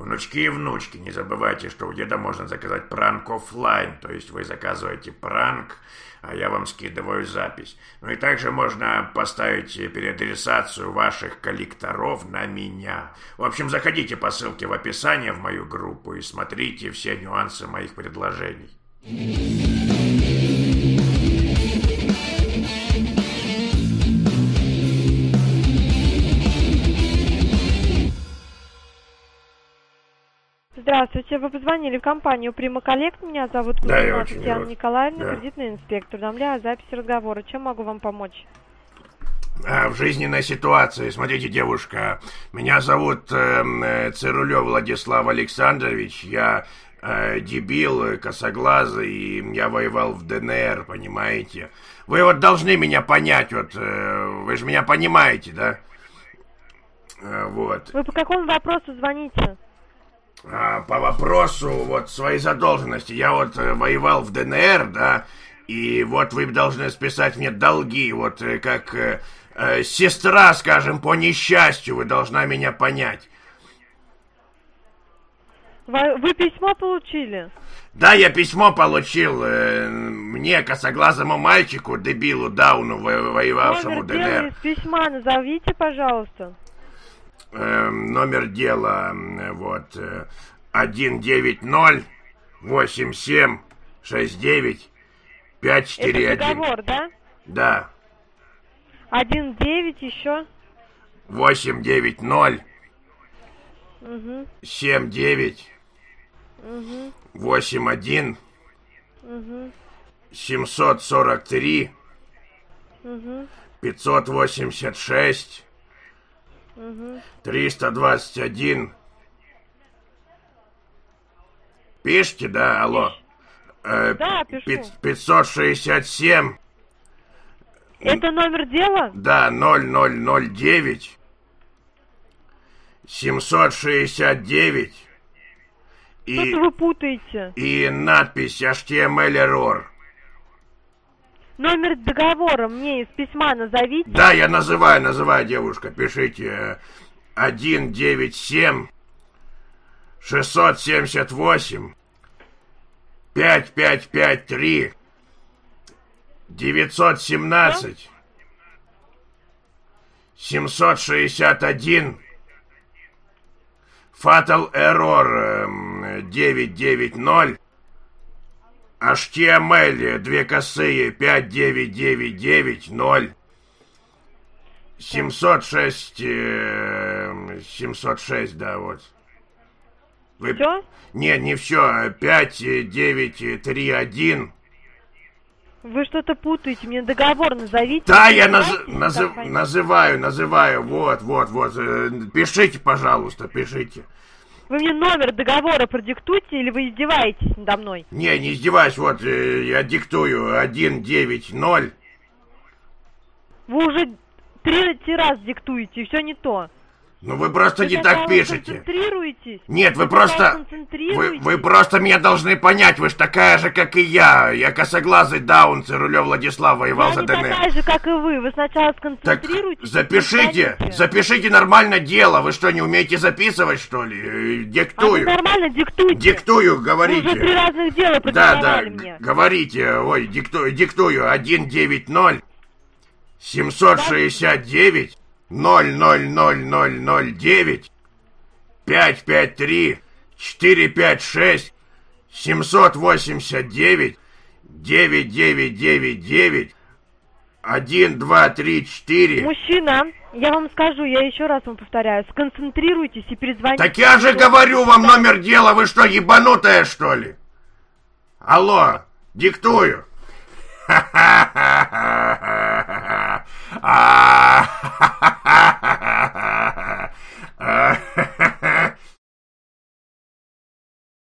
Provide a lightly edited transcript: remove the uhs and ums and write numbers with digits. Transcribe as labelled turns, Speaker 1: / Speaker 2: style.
Speaker 1: Внучки и внучки, не забывайте, что у деда можно заказать пранк оффлайн, то есть вы заказываете пранк, а я вам скидываю запись. Ну и также можно поставить переадресацию ваших коллекторов на меня. В общем, заходите по ссылке в описании в мою группу и смотрите все нюансы моих предложений.
Speaker 2: Здравствуйте, вы позвонили в компанию Prima Collect. Меня зовут Татьяна Николаевна, кредитный инспектор. Уведомляю о записи разговора. Чем могу вам помочь?
Speaker 1: В жизненной ситуации, смотрите, девушка, меня зовут Цирулев Владислав Александрович, я дебил, косоглазый, и я воевал в ДНР, понимаете? Вы вот должны меня понять, вот, вы же меня понимаете, да? Вот.
Speaker 2: Вы по какому вопросу звоните?
Speaker 1: По вопросу вот своей задолженности. Я вот воевал в ДНР, да, и вот вы должны списать мне долги, вот как сестра, скажем, по несчастью, вы должна меня понять.
Speaker 2: Вы письмо получили?
Speaker 1: Да, я письмо получил, мне, косоглазому мальчику, дебилу Дауну, воевавшему в ДНР.
Speaker 2: Номер дела из письма назовите, пожалуйста.
Speaker 1: Номер дела, вот, 190-87-69-541.
Speaker 2: Это договор, да?
Speaker 1: Да.
Speaker 2: 1-9 еще?
Speaker 1: 890
Speaker 2: Угу.
Speaker 1: 79
Speaker 2: Угу.
Speaker 1: 81
Speaker 2: Угу.
Speaker 1: 743
Speaker 2: Угу.
Speaker 1: 586 321. Пишите, да, алло?
Speaker 2: Да, пишу.
Speaker 1: 567.
Speaker 2: Это номер дела?
Speaker 1: Да, 0009 769.
Speaker 2: Что-то вы путаете.
Speaker 1: И надпись HTML error.
Speaker 2: Номер договора мне из письма назовите.
Speaker 1: Да, я называю, девушка, пишите 197 678 5553 917 761 Fatal Error 990 HTML, две косые, 59990 706, 706, да, вот. Вы...
Speaker 2: Все?
Speaker 1: Не все, 5931.
Speaker 2: Вы что-то путаете, мне договор назовите.
Speaker 1: Да, я называю, вот. Пишите, пожалуйста, пишите.
Speaker 2: Вы мне номер договора продиктуйте, или вы издеваетесь надо мной?
Speaker 1: Не издеваюсь, вот, я диктую 190.
Speaker 2: Вы уже 3 раз диктуете, и все не то.
Speaker 1: Ну вы просто не так пишете.
Speaker 2: Концентрируйтесь.
Speaker 1: Нет, вы просто... Вы просто меня должны понять, вы ж такая же, как и я. Я косоглазый Даун, Цирулев Владислав, воевал за ДНР.
Speaker 2: Я не такая же, как и вы. Вы сначала сконцентрируйтесь.
Speaker 1: Так запишите нормально дело. Вы что, не умеете записывать, что ли? Диктую.
Speaker 2: А вы нормально диктуйте.
Speaker 1: Диктую, говорите.
Speaker 2: Вы уже 3 разных дела продиктовали мне.
Speaker 1: Говорите. Ой, диктую. 190 769 00009 553 456 789 9999 1, 2, 3, 4.
Speaker 2: Мужчина, я вам скажу, я еще раз вам повторяю, сконцентрируйтесь и перезвоните.
Speaker 1: Так я же говорю вам номер дела, вы что, ебанутая, что ли? Алло, диктую. Ха-ха-ха-ха.